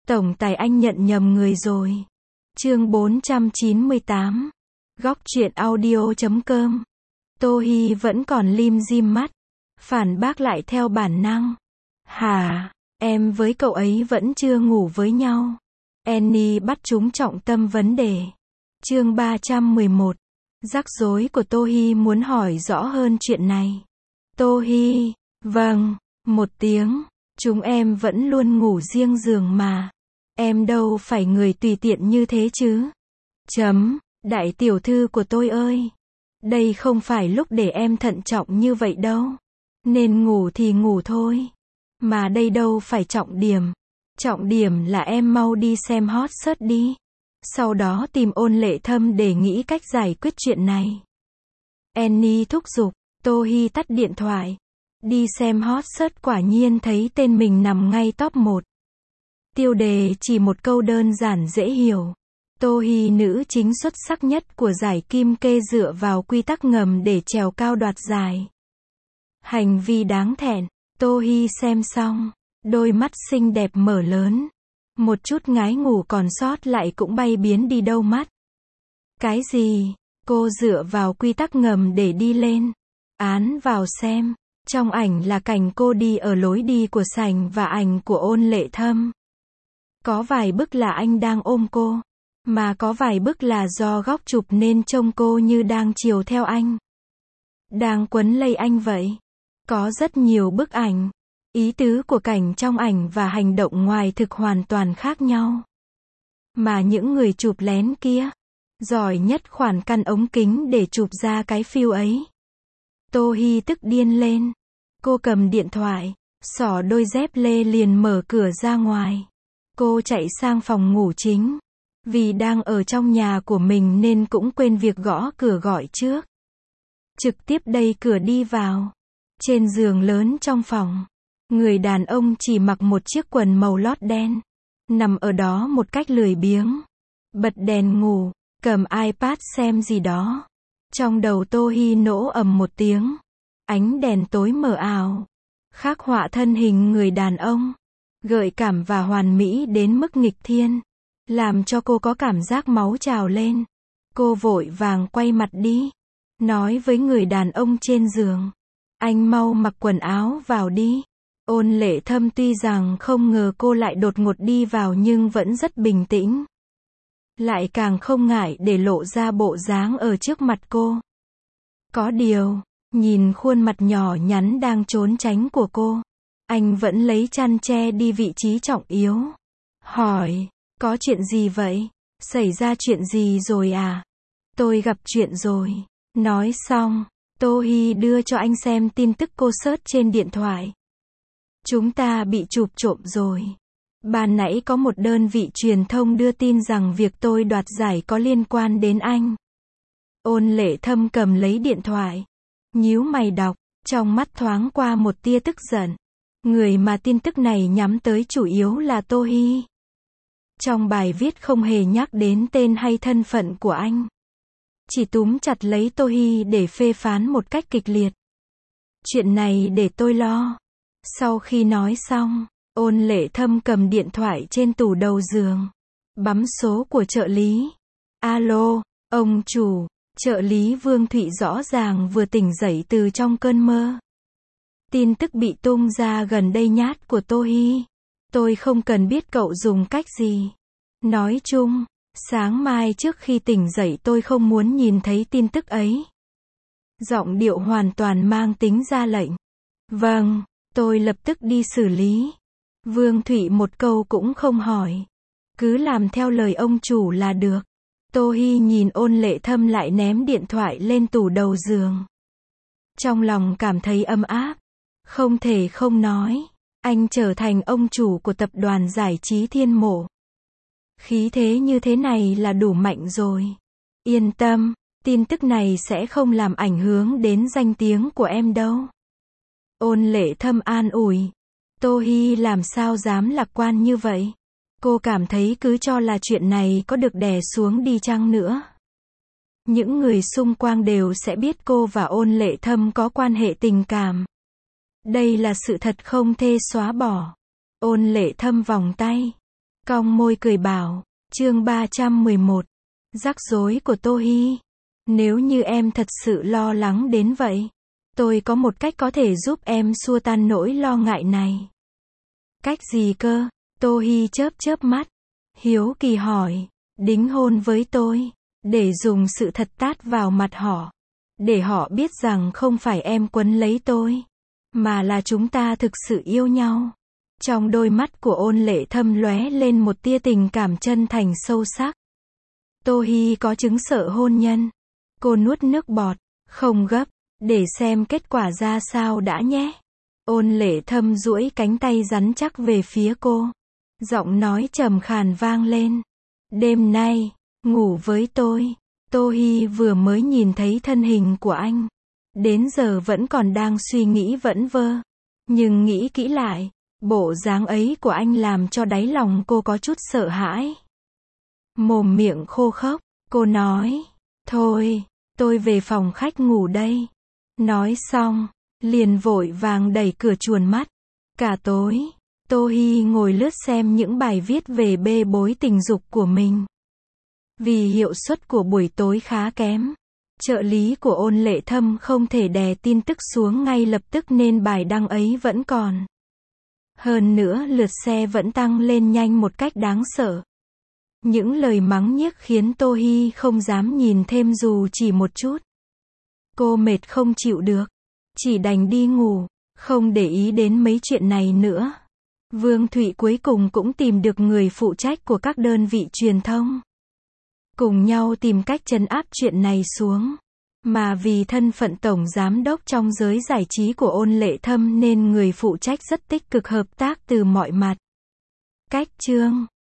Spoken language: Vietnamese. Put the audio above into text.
Tổng tài anh nhận nhầm người rồi. Chương 498. Góc truyện audio.com. Tô Hi vẫn còn lim dim mắt, phản bác lại theo bản năng. Hả, em với cậu ấy vẫn chưa ngủ với nhau. Annie bắt trúng trọng tâm vấn đề. Chương 311. Rắc rối của Tô Hi muốn hỏi rõ hơn chuyện này. Tô Hi, vâng, một tiếng, chúng em vẫn luôn ngủ riêng giường mà. Em đâu phải người tùy tiện như thế chứ. Đại tiểu thư của tôi ơi. Đây không phải lúc để em thận trọng như vậy đâu. Nên ngủ thì ngủ thôi. Mà đây đâu phải trọng điểm. Trọng điểm là em mau đi xem hot search đi. Sau đó tìm Ôn Lệ Thâm để nghĩ cách giải quyết chuyện này. Annie thúc giục. Tô Hi tắt điện thoại. Đi xem hot search quả nhiên thấy tên mình nằm ngay top 1. Tiêu đề chỉ một câu đơn giản dễ hiểu. Tô Hi nữ chính xuất sắc nhất của giải Kim Kê dựa vào quy tắc ngầm để trèo cao đoạt giải. Hành vi đáng thẹn. Tô Hi xem xong, đôi mắt xinh đẹp mở lớn. Một chút ngái ngủ còn sót lại cũng bay biến đi đâu mất. Cái gì? Cô dựa vào quy tắc ngầm để đi lên. Án vào xem. Trong ảnh là cảnh cô đi ở lối đi của sảnh và ảnh của Ôn Lệ Thâm. Có vài bức là anh đang ôm cô. Mà có vài bức là do góc chụp nên trông cô như đang chiều theo anh. Đang quấn lấy anh vậy. Có rất nhiều bức ảnh. Ý tứ của cảnh trong ảnh và hành động ngoài thực hoàn toàn khác nhau. Mà những người chụp lén kia, giỏi nhất khoản căn ống kính để chụp ra cái feel ấy. Tô Hi tức điên lên. Cô cầm điện thoại, xỏ đôi dép lê liền mở cửa ra ngoài. Cô chạy sang phòng ngủ chính. Vì đang ở trong nhà của mình nên cũng quên việc gõ cửa gọi trước. Trực tiếp đẩy cửa đi vào. Trên giường lớn trong phòng, người đàn ông chỉ mặc một chiếc quần màu lót đen. Nằm ở đó một cách lười biếng. Bật đèn ngủ, cầm iPad xem gì đó. Trong đầu Tô Hi nổ ầm một tiếng. Ánh đèn tối mờ ảo. Khắc họa thân hình người đàn ông. Gợi cảm và hoàn mỹ đến mức nghịch thiên. Làm cho cô có cảm giác máu trào lên. Cô vội vàng quay mặt đi. Nói với người đàn ông trên giường. Anh mau mặc quần áo vào đi. Ôn Lệ Thâm tuy rằng không ngờ cô lại đột ngột đi vào nhưng vẫn rất bình tĩnh. Lại càng không ngại để lộ ra bộ dáng ở trước mặt cô. Có điều, nhìn khuôn mặt nhỏ nhắn đang trốn tránh của cô. Anh vẫn lấy chăn che đi vị trí trọng yếu. Hỏi, có chuyện gì vậy? Xảy ra chuyện gì rồi à? Tôi gặp chuyện rồi. Nói xong, Tô Hi đưa cho anh xem tin tức cô search trên điện thoại. Chúng ta bị chụp trộm rồi. Ban nãy có một đơn vị truyền thông đưa tin rằng việc tôi đoạt giải có liên quan đến anh. Ôn Lệ Thâm cầm lấy điện thoại. Nhíu mày đọc, trong mắt thoáng qua một tia tức giận. Người mà tin tức này nhắm tới chủ yếu là Tô Hi. Trong bài viết không hề nhắc đến tên hay thân phận của anh. Chỉ túm chặt lấy Tô Hi để phê phán một cách kịch liệt. Chuyện này để tôi lo. Sau khi nói xong, Ôn Lệ Thâm cầm điện thoại trên tủ đầu giường. Bấm số của trợ lý. Alo, ông chủ. Trợ lý Vương Thụy rõ ràng vừa tỉnh dậy từ trong cơn mơ. Tin tức bị tung ra gần đây nhát của Tô Hi. Tôi không cần biết cậu dùng cách gì. Nói chung, sáng mai trước khi tỉnh dậy tôi không muốn nhìn thấy tin tức ấy. Giọng điệu hoàn toàn mang tính ra lệnh. Vâng, tôi lập tức đi xử lý. Vương Thụy một câu cũng không hỏi. Cứ làm theo lời ông chủ là được. Tô Hi nhìn Ôn Lệ Thâm lại ném điện thoại lên tủ đầu giường. Trong lòng cảm thấy ấm áp. Không thể không nói. Anh trở thành ông chủ của tập đoàn giải trí Thiên Mộ. Khí thế như thế này là đủ mạnh rồi. Yên tâm, tin tức này sẽ không làm ảnh hưởng đến danh tiếng của em đâu. Ôn Lệ Thâm an ủi. Tô Hi làm sao dám lạc quan như vậy. Cô cảm thấy cứ cho là chuyện này có được đè xuống đi chăng nữa. Những người xung quanh đều sẽ biết cô và Ôn Lệ Thâm có quan hệ tình cảm. Đây là sự thật không thể xóa bỏ. Ôn Lệ Thâm vòng tay. cong môi cười bảo. Chương 311. Rắc rối của Tô Hi. Nếu như em thật sự lo lắng đến vậy, tôi có một cách có thể giúp em xua tan nỗi lo ngại này. Cách gì cơ? Tô Hi chớp chớp mắt, hiếu kỳ hỏi. Đính hôn với tôi, để dùng sự thật tát vào mặt họ, để họ biết rằng không phải em quấn lấy tôi, mà là chúng ta thực sự yêu nhau. Trong đôi mắt của Ôn Lệ Thâm lóe lên một tia tình cảm chân thành sâu sắc. Tô Hi có chứng sợ hôn nhân. Cô nuốt nước bọt, không gấp, để xem kết quả ra sao đã nhé. Ôn Lệ Thâm duỗi cánh tay rắn chắc về phía cô. Giọng nói trầm khàn vang lên. Đêm nay, ngủ với tôi. Tô Hi vừa mới nhìn thấy thân hình của anh. Đến giờ vẫn còn đang suy nghĩ vẩn vơ. Nhưng nghĩ kỹ lại, bộ dáng ấy của anh làm cho đáy lòng cô có chút sợ hãi. Mồm miệng khô khốc, cô nói. Thôi, tôi về phòng khách ngủ đây. Nói xong, liền vội vàng đẩy cửa chuồn mắt. Cả tối, Tô Hi ngồi lướt xem những bài viết về bê bối tình dục của mình. Vì hiệu suất của buổi tối khá kém, trợ lý của Ôn Lệ Thâm không thể đè tin tức xuống ngay lập tức nên bài đăng ấy vẫn còn. Hơn nữa lượt xe vẫn tăng lên nhanh một cách đáng sợ. Những lời mắng nhiếc khiến Tô Hi không dám nhìn thêm dù chỉ một chút. Cô mệt không chịu được, chỉ đành đi ngủ, không để ý đến mấy chuyện này nữa. Vương Thụy cuối cùng cũng tìm được người phụ trách của các đơn vị truyền thông. Cùng nhau tìm cách trấn áp chuyện này xuống. Mà vì thân phận tổng giám đốc trong giới giải trí của Ôn Lệ Thâm nên người phụ trách rất tích cực hợp tác từ mọi mặt. Cách chương